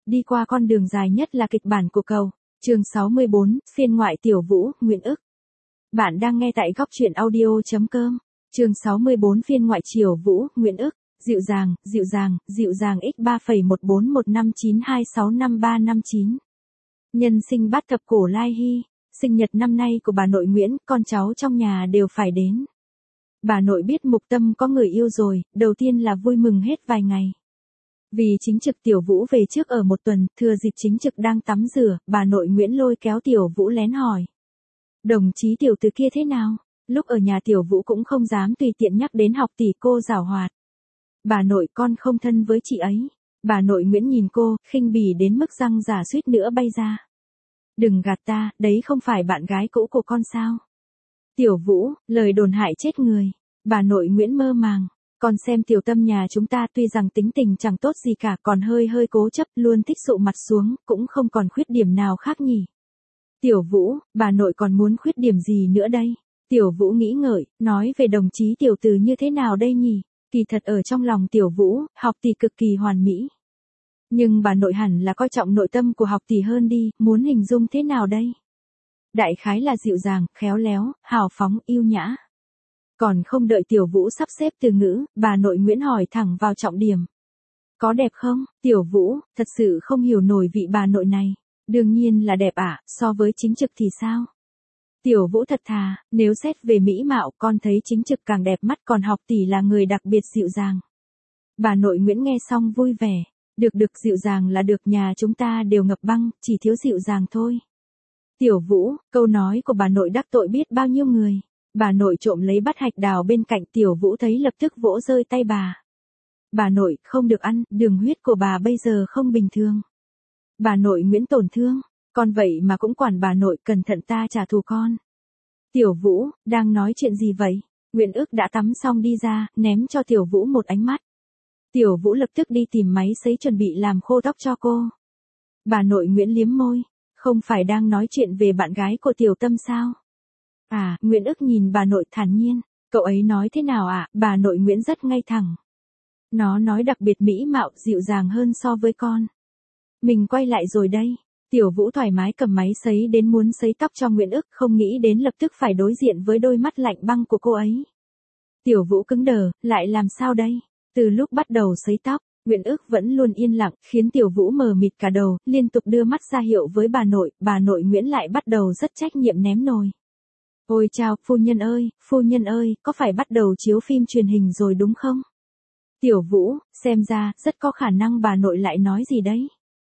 đi qua con đường dài nhất là kịch bản của cầu. Chương 64, phiên ngoại Tiểu Vũ, Nguyễn Ức. Bạn đang nghe tại góc truyện audio.com. Chương 64 phiên ngoại Tiểu Vũ, Nguyễn Ức. Dịu dàng, x3,14159265359. Nhân sinh bát thập cổ lai hy, sinh nhật năm nay của bà nội Nguyễn, con cháu trong nhà đều phải đến. Bà nội biết Mục Tâm có người yêu rồi, đầu tiên là vui mừng hết vài ngày. Vì chính trực Tiểu Vũ về trước ở một tuần, thừa dịp chính trực đang tắm rửa, bà nội Nguyễn lôi kéo Tiểu Vũ lén hỏi. Đồng chí Tiểu từ kia thế nào? Lúc ở nhà Tiểu Vũ cũng không dám tùy tiện nhắc đến học tỷ cô giảo hoạt. Bà nội con không thân với chị ấy. Bà nội Nguyễn nhìn cô, khinh bỉ đến mức răng giả suýt nữa bay ra. Đừng gạt ta, đấy không phải bạn gái cũ của con sao? Tiểu Vũ, lời đồn hại chết người. Bà nội Nguyễn mơ màng. Con xem Tiểu Tâm nhà chúng ta tuy rằng tính tình chẳng tốt gì cả, còn hơi cố chấp, luôn thích sụ mặt xuống, cũng không còn khuyết điểm nào khác nhỉ. Tiểu Vũ, bà nội còn muốn khuyết điểm gì nữa đây? Tiểu Vũ nghĩ ngợi, nói về đồng chí Tiểu Từ như thế nào đây nhỉ? Kỳ thật ở trong lòng Tiểu Vũ, học tỷ cực kỳ hoàn mỹ. Nhưng bà nội hẳn là coi trọng nội tâm của học tỷ hơn đi, muốn hình dung thế nào đây? Đại khái là dịu dàng, khéo léo, hào phóng, yêu nhã. Còn không đợi Tiểu Vũ sắp xếp từ ngữ, bà nội Nguyễn hỏi thẳng vào trọng điểm. Có đẹp không? Tiểu Vũ, thật sự không hiểu nổi vị bà nội này. Đương nhiên là đẹp ạ, so với chính trực thì sao? Tiểu Vũ thật thà, nếu xét về mỹ mạo con thấy chính trực càng đẹp mắt, còn học tỷ là người đặc biệt dịu dàng. Bà nội Nguyễn nghe xong vui vẻ. Được dịu dàng là được, nhà chúng ta đều ngập băng, chỉ thiếu dịu dàng thôi. Tiểu Vũ, câu nói của bà nội đắc tội biết bao nhiêu người. Bà nội trộm lấy bát hạch đào bên cạnh, Tiểu Vũ thấy lập tức vỗ rơi tay bà. Bà nội, không được ăn, đường huyết của bà bây giờ không bình thường. Bà nội Nguyễn tổn thương, con vậy mà cũng quản bà nội, cẩn thận ta trả thù con. Tiểu Vũ, đang nói chuyện gì vậy? Nguyễn Ức đã tắm xong đi ra, ném cho Tiểu Vũ một ánh mắt. Tiểu Vũ lập tức đi tìm máy sấy chuẩn bị làm khô tóc cho cô. Bà nội Nguyễn liếm môi, không phải đang nói chuyện về bạn gái của Tiểu Tâm sao? À, Nguyễn Ức nhìn bà nội thản nhiên, cậu ấy nói thế nào ạ? Bà nội Nguyễn rất ngay thẳng. Nó nói đặc biệt mỹ mạo, dịu dàng hơn so với con. Mình quay lại rồi đây. Tiểu Vũ thoải mái cầm máy sấy đến muốn sấy tóc cho Nguyễn Ức, không nghĩ đến lập tức phải đối diện với đôi mắt lạnh băng của cô ấy. Tiểu Vũ cứng đờ, lại làm sao đây? Từ lúc bắt đầu sấy tóc, Nguyễn Ức vẫn luôn yên lặng, khiến Tiểu Vũ mờ mịt cả đầu, liên tục đưa mắt ra hiệu với bà nội Nguyễn lại bắt đầu rất trách nhiệm ném nồi. Ôi chao, phu nhân ơi, có phải bắt đầu chiếu phim truyền hình rồi đúng không? Tiểu Vũ, xem ra, rất có khả năng bà nội lại nói gì đấy.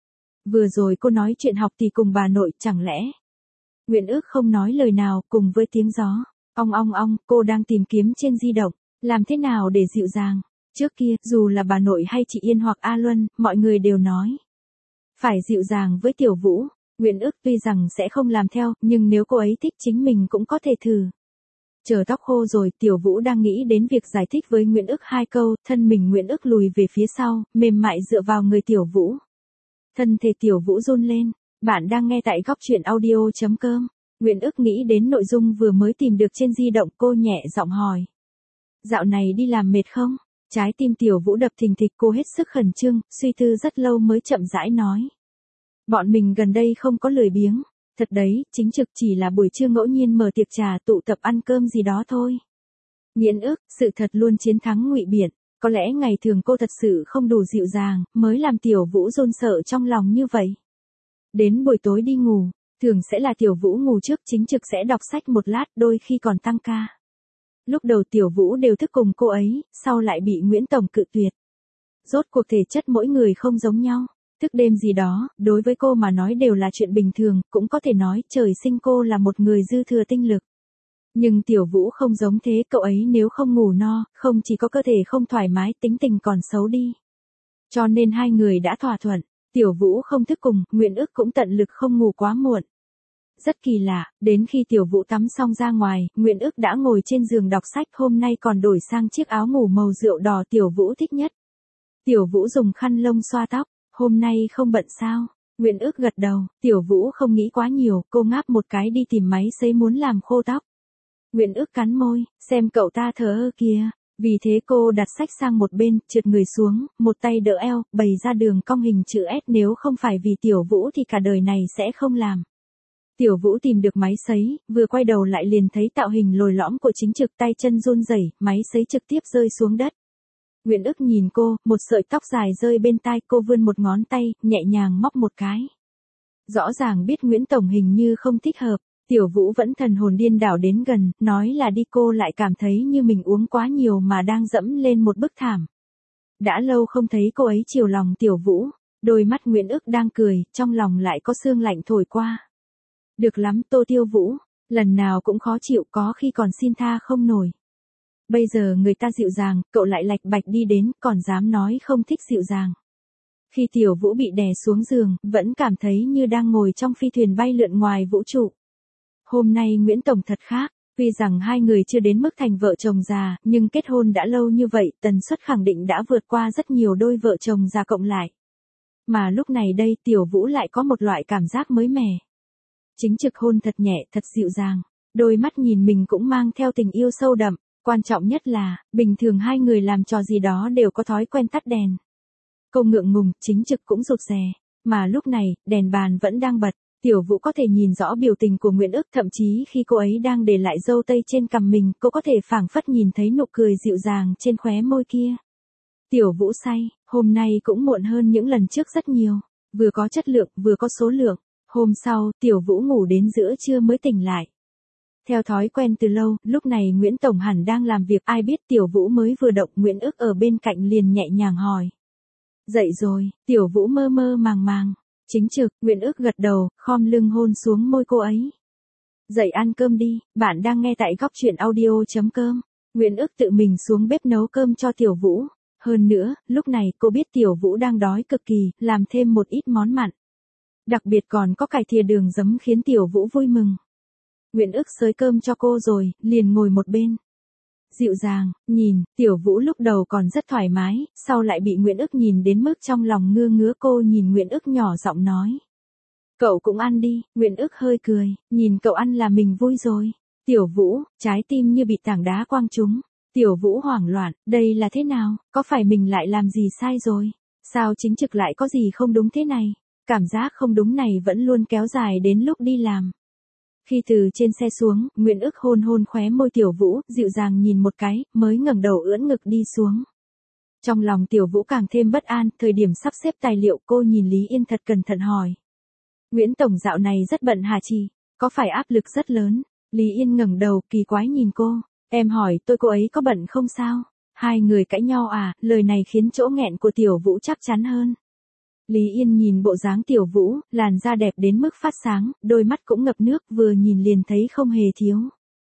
Vừa rồi cô nói chuyện học thì cùng bà nội, chẳng lẽ? Nguyễn Ức không nói lời nào, cùng với tiếng gió. Ong, cô đang tìm kiếm trên di động, làm thế nào để dịu dàng. Trước kia, dù là bà nội hay chị Yên hoặc A Luân, mọi người đều nói. Phải dịu dàng với Tiểu Vũ. Nguyễn Ức tuy rằng sẽ không làm theo, nhưng nếu cô ấy thích chính mình cũng có thể thử. Chờ tóc khô rồi, Tiểu Vũ đang nghĩ đến việc giải thích với Nguyễn Ức 2 câu, thân mình Nguyễn Ức lùi về phía sau, mềm mại dựa vào người Tiểu Vũ. Thân thể Tiểu Vũ run lên. Bạn đang nghe tại góc truyện audio.com. Nguyễn Ức nghĩ đến nội dung vừa mới tìm được trên di động, cô nhẹ giọng hỏi. Dạo này đi làm mệt không? Trái tim Tiểu Vũ đập thình thịch, cô hết sức khẩn trương, suy tư rất lâu mới chậm rãi nói. Bọn mình gần đây không có lười biếng. Thật đấy, chính trực chỉ là buổi trưa ngẫu nhiên mở tiệc trà tụ tập ăn cơm gì đó thôi. Nguyễn Ức, sự thật luôn chiến thắng ngụy biện. Có lẽ ngày thường cô thật sự không đủ dịu dàng, mới làm Tiểu Vũ run sợ trong lòng như vậy. Đến buổi tối đi ngủ, thường sẽ là Tiểu Vũ ngủ trước, chính trực sẽ đọc sách một lát, đôi khi còn tăng ca. Lúc đầu Tiểu Vũ đều thức cùng cô ấy, sau lại bị Nguyễn Tổng cự tuyệt. Rốt cuộc thể chất mỗi người không giống nhau. Thức đêm gì đó, đối với cô mà nói đều là chuyện bình thường, cũng có thể nói trời sinh cô là một người dư thừa tinh lực. Nhưng Tiểu Vũ không giống thế, cậu ấy nếu không ngủ no, không chỉ có cơ thể không thoải mái, tính tình còn xấu đi. Cho nên hai người đã thỏa thuận, Tiểu Vũ không thức cùng, Nguyễn Ức cũng tận lực không ngủ quá muộn. Rất kỳ lạ, đến khi Tiểu Vũ tắm xong ra ngoài, Nguyễn Ức đã ngồi trên giường đọc sách, hôm nay còn đổi sang chiếc áo ngủ màu rượu đỏ Tiểu Vũ thích nhất. Tiểu Vũ dùng khăn lông xoa tóc. Hôm nay không bận sao? Nguyễn Ức gật đầu, Tiểu Vũ không nghĩ quá nhiều, cô ngáp một cái đi tìm máy sấy muốn làm khô tóc. Nguyễn Ức cắn môi, xem cậu ta thờ ơ kìa, Vì thế cô đặt sách sang một bên, trượt người xuống, một tay đỡ eo, bày ra đường cong hình chữ S, nếu không phải vì Tiểu Vũ thì cả đời này sẽ không làm. Tiểu Vũ tìm được máy sấy, vừa quay đầu lại liền thấy tạo hình lồi lõm của Chính Trực, tay chân run rẩy, máy sấy trực tiếp rơi xuống đất. Nguyễn Ức nhìn cô, một sợi tóc dài rơi bên tai, cô vươn một ngón tay, nhẹ nhàng móc một cái. Rõ ràng biết Nguyễn Tổng hình như không thích hợp, Tiểu Vũ vẫn thần hồn điên đảo đến gần, nói là đi, cô lại cảm thấy như mình uống quá nhiều mà đang dẫm lên một bức thảm. Đã lâu không thấy cô ấy chiều lòng Tiểu Vũ, đôi mắt Nguyễn Ức đang cười, trong lòng lại có sương lạnh thổi qua. Được lắm Tô Tiêu Vũ, lần nào cũng khó chịu, có khi còn xin tha không nổi. Bây giờ người ta dịu dàng, cậu lại lạch bạch đi đến, còn dám nói không thích dịu dàng. Khi Tiểu Vũ bị đè xuống giường, vẫn cảm thấy như đang ngồi trong phi thuyền bay lượn ngoài vũ trụ. Hôm nay Nguyễn Tổng thật khác, tuy rằng hai người chưa đến mức thành vợ chồng già, nhưng kết hôn đã lâu như vậy, tần suất khẳng định đã vượt qua rất nhiều đôi vợ chồng già cộng lại. Mà lúc này đây Tiểu Vũ lại có một loại cảm giác mới mẻ. Chính Trực hôn thật nhẹ, thật dịu dàng, đôi mắt nhìn mình cũng mang theo tình yêu sâu đậm, quan trọng nhất là, bình thường hai người làm trò gì đó đều có thói quen tắt đèn. Cô ngượng ngùng, Chính Trực cũng rụt rè, mà lúc này, đèn bàn vẫn đang bật, Tiểu Vũ có thể nhìn rõ biểu tình của Nguyễn Ức, thậm chí khi cô ấy đang để lại râu tây trên cằm mình, cô có thể phảng phất nhìn thấy nụ cười dịu dàng trên khóe môi kia. Tiểu Vũ say, hôm nay cũng muộn hơn những lần trước rất nhiều, vừa có chất lượng, vừa có số lượng. Hôm sau, Tiểu Vũ ngủ đến giữa trưa mới tỉnh lại. Theo thói quen từ lâu, lúc này Nguyễn Tổng hẳn đang làm việc, ai biết Tiểu Vũ mới vừa động, Nguyễn Ức ở bên cạnh liền nhẹ nhàng hỏi. Dậy rồi, Tiểu Vũ mơ mơ màng màng. Chính Trực, Nguyễn Ức gật đầu, khom lưng hôn xuống môi cô ấy. Dậy ăn cơm đi, bạn đang nghe tại góc truyện audio.com. Nguyễn Ức tự mình xuống bếp nấu cơm cho Tiểu Vũ. Hơn nữa, lúc này cô biết Tiểu Vũ đang đói cực kỳ, làm thêm một ít món mặn. Đặc biệt còn có cải thìa đường giấm khiến Tiểu Vũ vui mừng. Nguyễn Ức xới cơm cho cô rồi, liền ngồi một bên. Dịu dàng, nhìn, Tiểu Vũ lúc đầu còn rất thoải mái, sau lại bị Nguyễn Ức nhìn đến mức trong lòng ngứa ngứa, cô nhìn Nguyễn Ức nhỏ giọng nói. Cậu cũng ăn đi, Nguyễn Ức hơi cười, nhìn cậu ăn là mình vui rồi. Tiểu Vũ, trái tim như bị tảng đá quăng trúng. Tiểu Vũ hoảng loạn, đây là thế nào, có phải mình lại làm gì sai rồi? Sao Chính Trực lại có gì không đúng thế này? Cảm giác không đúng này vẫn luôn kéo dài đến lúc đi làm. Khi từ trên xe xuống, Nguyễn Ức hôn hôn khóe môi Tiểu Vũ, dịu dàng nhìn một cái, mới ngẩng đầu ưỡn ngực đi xuống. Trong lòng Tiểu Vũ càng thêm bất an, thời điểm sắp xếp tài liệu cô nhìn Lý Yên thật cẩn thận hỏi. Nguyễn Tổng dạo này rất bận hả chị? Có phải áp lực rất lớn? Lý Yên ngẩng đầu, kỳ quái nhìn cô. Em hỏi tôi cô ấy có bận không sao? Hai người cãi nhau à? Lời này khiến chỗ nghẹn của Tiểu Vũ chắc chắn hơn. Lý Yên nhìn bộ dáng Tiểu Vũ, làn da đẹp đến mức phát sáng, đôi mắt cũng ngập nước, vừa nhìn liền thấy không hề thiếu.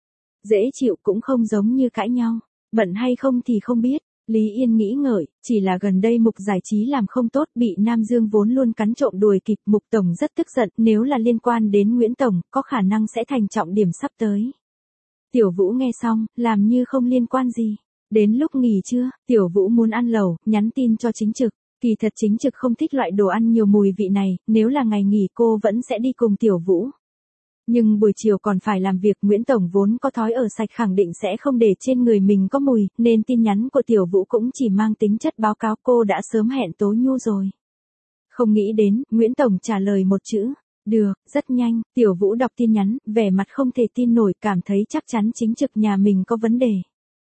Dễ chịu, cũng không giống như cãi nhau. Bận hay không thì không biết. Lý Yên nghĩ ngợi, chỉ là gần đây Mục Giải Trí làm không tốt, bị Nam Dương vốn luôn cắn trộm đuổi kịp. Mục Tổng rất tức giận, nếu là liên quan đến Nguyễn Tổng, có khả năng sẽ thành trọng điểm sắp tới. Tiểu Vũ nghe xong, làm như không liên quan gì. Đến lúc nghỉ trưa, Tiểu Vũ muốn ăn lẩu, nhắn tin cho Chính Trực. Kỳ thật Chính Trực không thích loại đồ ăn nhiều mùi vị này, nếu là ngày nghỉ cô vẫn sẽ đi cùng Tiểu Vũ. Nhưng buổi chiều còn phải làm việc, Nguyễn Tổng vốn có thói ở sạch, khẳng định sẽ không để trên người mình có mùi, nên tin nhắn của Tiểu Vũ cũng chỉ mang tính chất báo cáo, cô đã sớm hẹn Tố Nhu rồi. Không nghĩ đến, Nguyễn Tổng trả lời một chữ, được, rất nhanh. Tiểu Vũ đọc tin nhắn, vẻ mặt không thể tin nổi, cảm thấy chắc chắn Chính Trực nhà mình có vấn đề.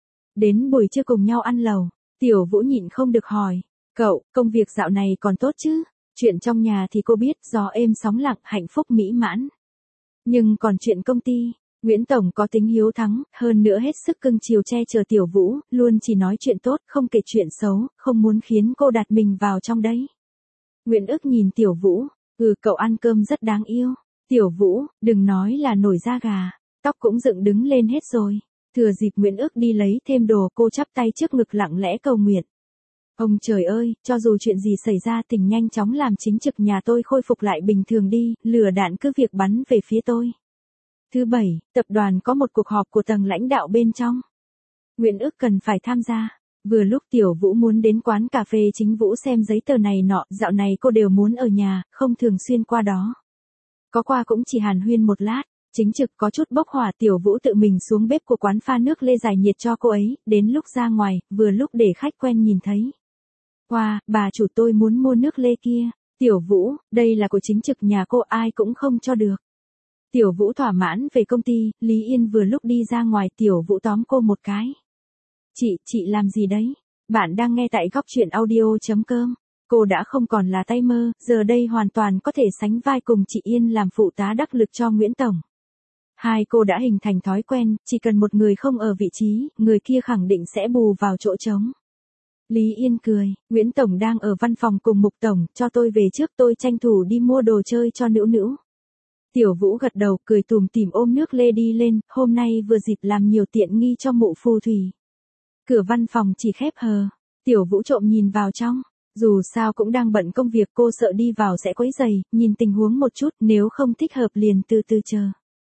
Đến buổi trưa cùng nhau ăn lẩu, Tiểu Vũ nhịn không được hỏi. Cậu, công việc dạo này còn tốt chứ? Chuyện trong nhà thì cô biết, gió êm sóng lặng, hạnh phúc mỹ mãn. Nhưng còn chuyện công ty, Nguyễn Tổng có tính hiếu thắng, hơn nữa hết sức cưng chiều che chở Tiểu Vũ, luôn chỉ nói chuyện tốt, không kể chuyện xấu, không muốn khiến cô đặt mình vào trong đấy. Nguyễn Ức nhìn Tiểu Vũ, cậu ăn cơm rất đáng yêu. Tiểu Vũ, đừng nói là nổi da gà, tóc cũng dựng đứng lên hết rồi. Thừa dịp Nguyễn Ức đi lấy thêm đồ, cô chắp tay trước ngực lặng lẽ cầu nguyện. Ông trời ơi, cho dù chuyện gì xảy ra, tỉnh nhanh chóng làm Chính Trực nhà tôi khôi phục lại bình thường đi, lửa đạn cứ việc bắn về phía tôi. Thứ bảy, tập đoàn có một cuộc họp của tầng lãnh đạo bên trong. Nguyễn Ức cần phải tham gia. Vừa lúc Tiểu Vũ muốn đến quán cà phê Chính Vũ xem giấy tờ này nọ, dạo này cô đều muốn ở nhà, không thường xuyên qua đó. Có qua cũng chỉ hàn huyên một lát, Chính trực có chút bốc hỏa, Tiểu Vũ tự mình xuống bếp của quán pha nước lê giải nhiệt cho cô ấy, đến lúc ra ngoài, vừa lúc để khách quen nhìn thấy. Wow, bà chủ tôi muốn mua nước lê kia. Tiểu Vũ, đây là của chính trực nhà cô, ai cũng không cho được. Tiểu Vũ thỏa mãn về công ty, Lý Yên vừa lúc đi ra ngoài, Tiểu Vũ tóm cô một cái. Chị làm gì đấy? Bạn đang nghe tại góc truyện audio.com. Cô đã không còn là tay mơ, giờ đây hoàn toàn có thể sánh vai cùng chị Yên làm phụ tá đắc lực cho Nguyễn Tổng. Hai cô đã hình thành thói quen, chỉ cần một người không ở vị trí, người kia khẳng định sẽ bù vào chỗ trống. Lý Yên cười, Nguyễn Tổng đang ở văn phòng cùng Mục Tổng, cho tôi về trước, tôi tranh thủ đi mua đồ chơi cho Nữu Nữu. Tiểu Vũ gật đầu, cười tủm tỉm ôm nước lê đi lên, hôm nay vừa dịp làm nhiều tiện nghi cho mụ phù thủy. Cửa văn phòng chỉ khép hờ, Tiểu Vũ trộm nhìn vào trong, dù sao cũng đang bận công việc, cô sợ đi vào sẽ quấy rầy, nhìn tình huống một chút, nếu không thích hợp liền từ từ chờ.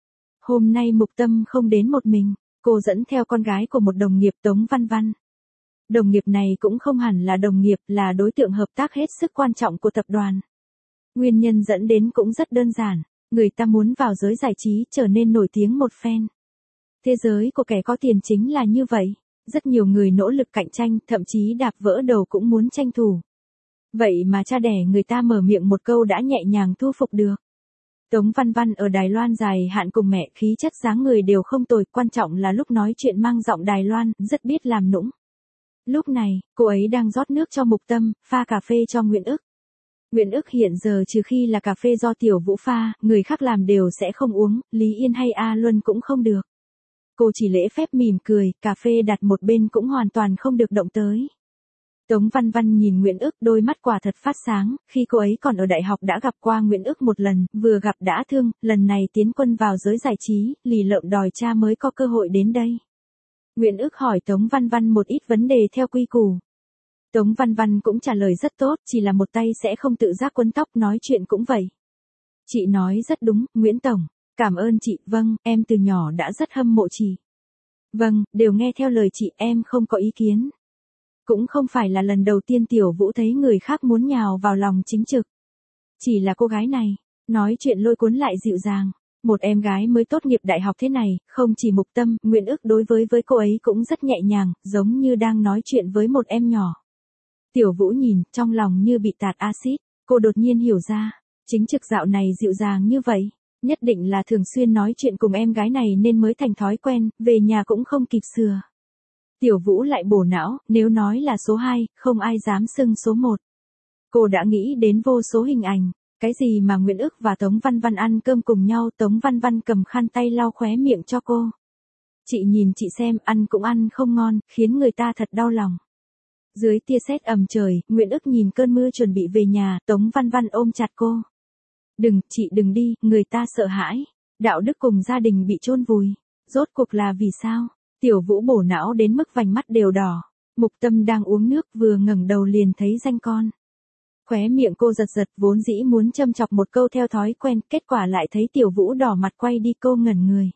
Hôm nay Mục Tâm không đến một mình, cô dẫn theo con gái của một đồng nghiệp, Tống Văn Văn. Đồng nghiệp này cũng không hẳn là đồng nghiệp, là đối tượng hợp tác hết sức quan trọng của tập đoàn. Nguyên nhân dẫn đến cũng rất đơn giản, người ta muốn vào giới giải trí trở nên nổi tiếng một phen. Thế giới của kẻ có tiền chính là như vậy, rất nhiều người nỗ lực cạnh tranh, thậm chí đạp vỡ đầu cũng muốn tranh thủ. Vậy mà cha đẻ người ta mở miệng một câu đã nhẹ nhàng thu phục được. Tống Văn Văn ở Đài Loan dài hạn cùng mẹ, khí chất dáng người đều không tồi, quan trọng là lúc nói chuyện mang giọng Đài Loan, rất biết làm nũng. Lúc này, cô ấy đang rót nước cho Mục Tâm, pha cà phê cho Nguyễn Ức. Nguyễn Ức hiện giờ trừ khi là cà phê do Tiểu Vũ pha, người khác làm đều sẽ không uống, Lý Yên hay A Luân cũng không được. Cô chỉ lễ phép mỉm cười, cà phê đặt một bên cũng hoàn toàn không được động tới. Tống Văn Văn nhìn Nguyễn Ức, đôi mắt quả thật phát sáng, khi cô ấy còn ở đại học đã gặp qua Nguyễn Ức một lần, vừa gặp đã thương, lần này tiến quân vào giới giải trí, lì lợm đòi cha mới có cơ hội đến đây. Nguyễn Ức hỏi Tống Văn Văn một ít vấn đề theo quy củ. Tống Văn Văn cũng trả lời rất tốt, chỉ là một tay sẽ không tự giác quấn tóc, nói chuyện cũng vậy. Chị nói rất đúng, Nguyễn Tổng. Cảm ơn chị, vâng, em từ nhỏ đã rất hâm mộ chị. Vâng, đều nghe theo lời chị, em không có ý kiến. Cũng không phải là lần đầu tiên Tiểu Vũ thấy người khác muốn nhào vào lòng chính trực. Chỉ là cô gái này, nói chuyện lôi cuốn lại dịu dàng. Một em gái mới tốt nghiệp đại học thế này, không chỉ Mục Tâm, Nguyễn Ức đối với cô ấy cũng rất nhẹ nhàng, giống như đang nói chuyện với một em nhỏ. Tiểu Vũ nhìn, trong lòng như bị tạt axit, cô đột nhiên hiểu ra, chính trực dạo này dịu dàng như vậy, nhất định là thường xuyên nói chuyện cùng em gái này nên mới thành thói quen, về nhà cũng không kịp sửa. Tiểu Vũ lại bổ não, nếu nói là số 2, không ai dám xưng số 1. Cô đã nghĩ đến vô số hình ảnh, cái gì mà Nguyễn Ức và Tống Văn Văn ăn cơm cùng nhau, Tống Văn Văn cầm khăn tay lau khóe miệng cho cô. Chị nhìn chị xem, ăn cũng ăn không ngon, khiến người ta thật đau lòng. Dưới tia sét ầm trời, Nguyễn Ức nhìn cơn mưa chuẩn bị về nhà, Tống Văn Văn ôm chặt cô. Đừng, chị đừng đi, người ta sợ hãi. Đạo đức cùng gia đình bị chôn vùi. Rốt cuộc là vì sao? Tiểu Vũ bổ não đến mức vành mắt đều đỏ. Mục Tâm đang uống nước, vừa ngẩng đầu liền thấy danh con. Khóe miệng cô giật giật, vốn dĩ muốn châm chọc một câu theo thói quen, kết quả lại thấy Tiểu Vũ đỏ mặt quay đi, cô ngẩn người.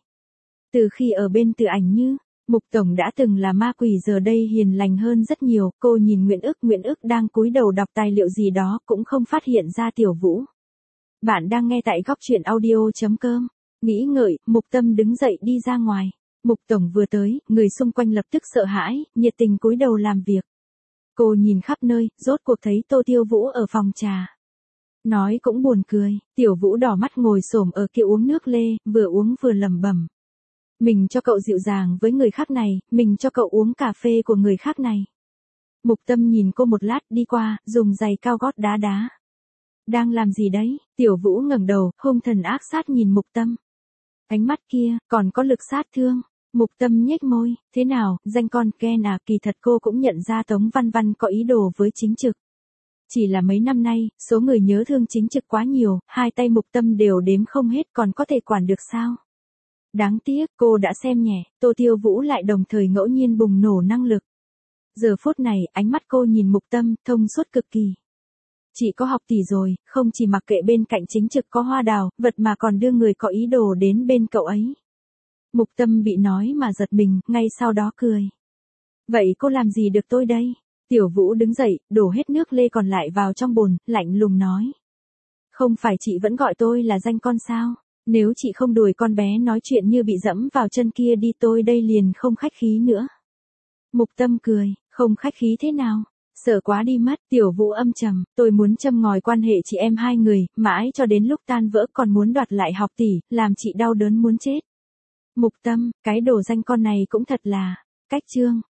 Từ khi ở bên Từ Ảnh Như, Mục Tổng đã từng là ma quỷ, giờ đây hiền lành hơn rất nhiều. Cô nhìn Nguyễn Ức đang cúi đầu đọc tài liệu gì đó, cũng không phát hiện ra Tiểu Vũ. Bạn đang nghe tại góc truyện audio.com. Nghĩ ngợi, Mục Tâm đứng dậy đi ra ngoài. Mục Tổng vừa tới, người xung quanh lập tức sợ hãi, nhiệt tình cúi đầu làm việc. Cô nhìn khắp nơi, rốt cuộc thấy Tô Tiêu Vũ ở phòng trà. Nói cũng buồn cười, Tiểu Vũ đỏ mắt ngồi xổm ở kia uống nước lê, vừa uống vừa lẩm bẩm. Mình cho cậu dịu dàng với người khác này, mình cho cậu uống cà phê của người khác này. Mục Tâm nhìn cô một lát, đi qua, dùng giày cao gót đá đá. Đang làm gì đấy? Tiểu Vũ ngẩng đầu, hung thần ác sát nhìn Mục Tâm. Ánh mắt kia, còn có lực sát thương. Mục Tâm nhếch môi, thế nào, danh con Ken à, kỳ thật cô cũng nhận ra Tống Văn Văn có ý đồ với chính trực. Chỉ là mấy năm nay, số người nhớ thương chính trực quá nhiều, hai tay Mục Tâm đều đếm không hết, còn có thể quản được sao? Đáng tiếc, cô đã xem nhẹ, Tô Tiêu Vũ lại đồng thời ngẫu nhiên bùng nổ năng lực. Giờ phút này, ánh mắt cô nhìn Mục Tâm, thông suốt cực kỳ. Chị có học tỷ rồi, không chỉ mặc kệ bên cạnh chính trực có hoa đào, vật mà còn đưa người có ý đồ đến bên cậu ấy. Mục Tâm bị nói mà giật mình, ngay sau đó cười. Vậy cô làm gì được tôi đây? Tiểu Vũ đứng dậy, đổ hết nước lê còn lại vào trong bồn, lạnh lùng nói. Không phải chị vẫn gọi tôi là danh con sao? Nếu chị không đuổi con bé nói chuyện như bị dẫm vào chân kia đi tôi đây liền không khách khí nữa. Mục Tâm cười, không khách khí thế nào? Sợ quá đi mất, Tiểu Vũ âm trầm, tôi muốn châm ngòi quan hệ chị em hai người, mãi cho đến lúc tan vỡ còn muốn đoạt lại học tỷ, làm chị đau đớn muốn chết. Mục Tâm, cái đồ danh con này cũng thật là, cách chương.